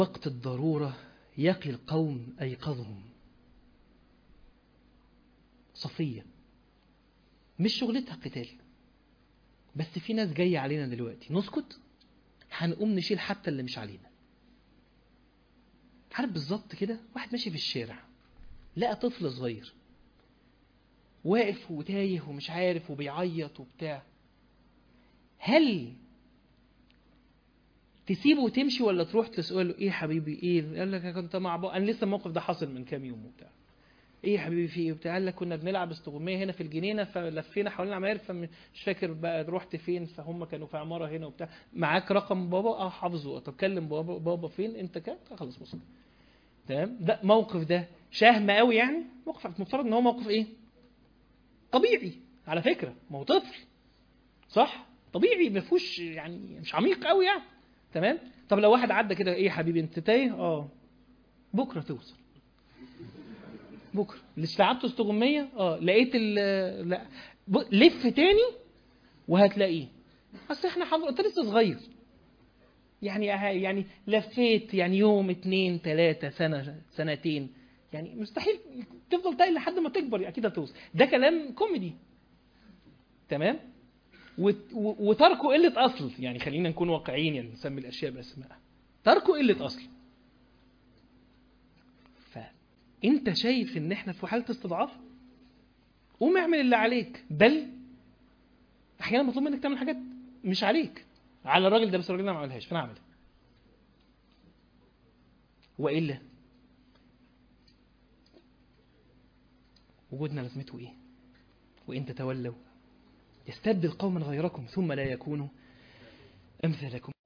وقت الضرورة يقي القوم أيقظهم. صفية مش شغلتها قتال، بس في ناس جاية علينا دلوقتي نسكت هنقوم نشيل حتى اللي مش علينا. عارف بالظبط كده، واحد ماشي في الشارع لقى طفل صغير واقف وتايه ومش عارف وبيعيط وبتاع، هل تسيبه وتمشي ولا تروح تسأله ايه حبيبي ايه؟ قال لك كنت مع بابا، انا لسه الموقف ده حاصل من كام يوم وبتاع. ايه يا حبيبي في ايه وبتاع؟ قال لك كنا بنلعب استغماية هنا في الجنينه فلفينا حوالين العماير فمش فاكر بقى رحت فين، فهم كانوا في عماره هنا وبتاع. معاك رقم بابا؟ اه حافظه. طب كلم بابا فين انت كده؟ خلاص بص تمام. ده موقف ده شهم قوي يعني، موقف مفترض ان هو موقف ايه طبيعي على فكره، ما هو طفل صح طبيعي ما فيهوش يعني مش عميق قوي يعني تمام. طب لو واحد عدى كده ايه يا حبيبي انت تايه؟ اه بكره توصل. بكره اللي لعبته استغمية لقيت لا لف تاني وهتلاقيه. اصل احنا انت لسه صغير يعني لفيت يعني يوم 2 3 سنة سنتين يعني مستحيل تفضل تايه لحد ما تكبر، اكيد هتوصل. ده كلام كوميدي تمام. وتركه قلة اصل يعني، خلينا نكون واقعيين يعني نسمي الاشياء باسمائها. تركه قلة اصل. فانت شايف ان احنا في حالة استضعاف، قوم اعمل اللي عليك، بل احيانا مطلوب منك تعمل حاجات مش عليك على الراجل ده، بس الراجل ده ما عملهاش فانا اعملها. والا وجودنا لازمته ايه؟ وان تتولوا يستبدل قوما غيركم ثم لا يكونوا امثالكم.